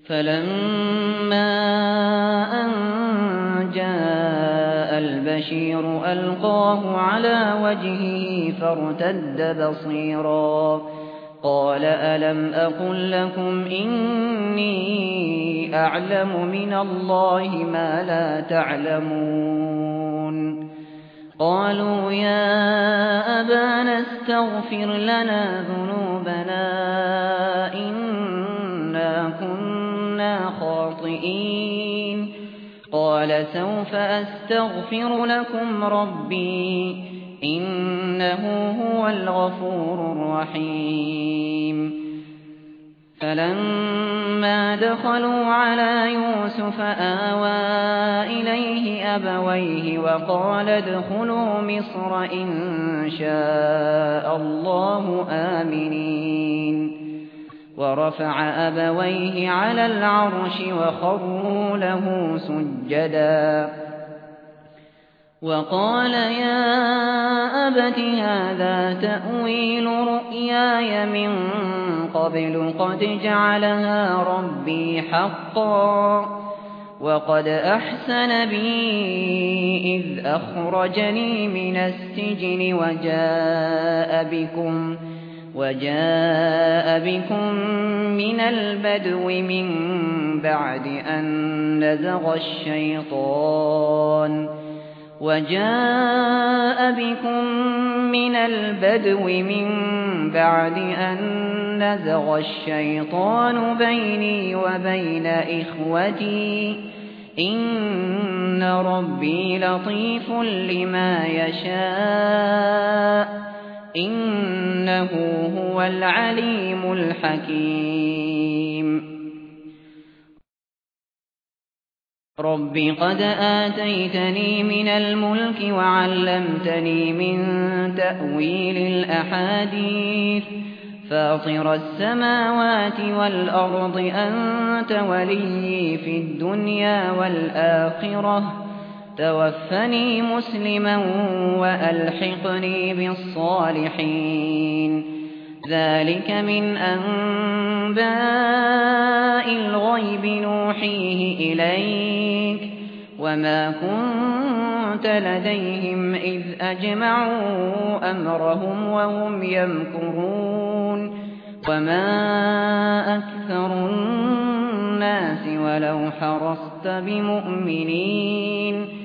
فَلَمَّا أَن جَاءَ الْبَشِيرُ أَلْقَاهُ عَلَى وَجْهِهِ فَارْتَدَّ بَصِيرًا قَالَ أَلَمْ أَقُل لَّكُمْ إِنِّي أَعْلَمُ مِنَ اللَّهِ مَا لَا تَعْلَمُونَ قَالُوا يَا أَبَانَا اسْتَغْفِرْ لَنَا ذُنُوبَنَا إِنَّا كُنَّا خَاطِئِينَ قَالَ سَوْفَ أَسْتَغْفِرُ لَكُمْ رَبِّي إِنَّهُ هُوَ الْغَفُورُ الرَّحِيمُ فَلَمَّا دَخَلُوا عَلَى يُوسُفَ آوَىٰ إِلَيْهِ أَبَوَيْهِ وَقَالَ ادْخُلُوا مِصْرَ إِن شَاءَ اللَّهُ آمِنِينَ وَرَفَعَ أَبَوَيْهِ عَلَى الْعَرْشِ وَخَرُّوا لَهُ سُجَّدًا وَقَالَ يَا أَبَتِ هَٰذَا تَأْوِيلُ رُؤْيَايَ مِن قَبْلُ قَدْ جَعَلَهَا رَبِّي حَقًّا وَقَدْ أَحْسَنَ بِي إِذْ أَخْرَجَنِي مِنَ السِّجْنِ وَجَاءَ بِكُم مِّنَ الْبَدْوِ مِن بَعْدِ أَن نَزَغَ الشَّيْطَانُ بَيْنِي وَبَيْنَ إِخْوَتِي إِنَّ رَبِّي لَطِيفٌ لِّمَا يَشَاءُ إِنَّهُ هُوَ الْعَلِيمُ الْحَكِيمُ رَبِّ قَدْ آتَيْتَنِي مِنَ الْمُلْكِ وَعَلَّمْتَنِي مِن تَأْوِيلِ الْأَحَادِيثِ فَاطِرَ السَّمَاوَاتِ وَالْأَرْضِ أَنتَ وَلِيِّي فِي الدُّنْيَا وَالْآخِرَةِ تَوَفَّنِي مُسْلِمًا وَأَلْحِقْنِي بِالصَّالِحِينَ ذَلِكَ مِنْ أَنبَاءِ الْغَيْبِ نُوحِيهِ إِلَيْكَ وَمَا كُنتَ لَدَيْهِمْ إِذْ أَجْمَعُوا أَمْرَهُمْ وَهُمْ يَمْكُرُونَ وَمَا أَكْثَرُ النَّاسِ وَلَوْ حَرَصْتَ بِمُؤْمِنِينَ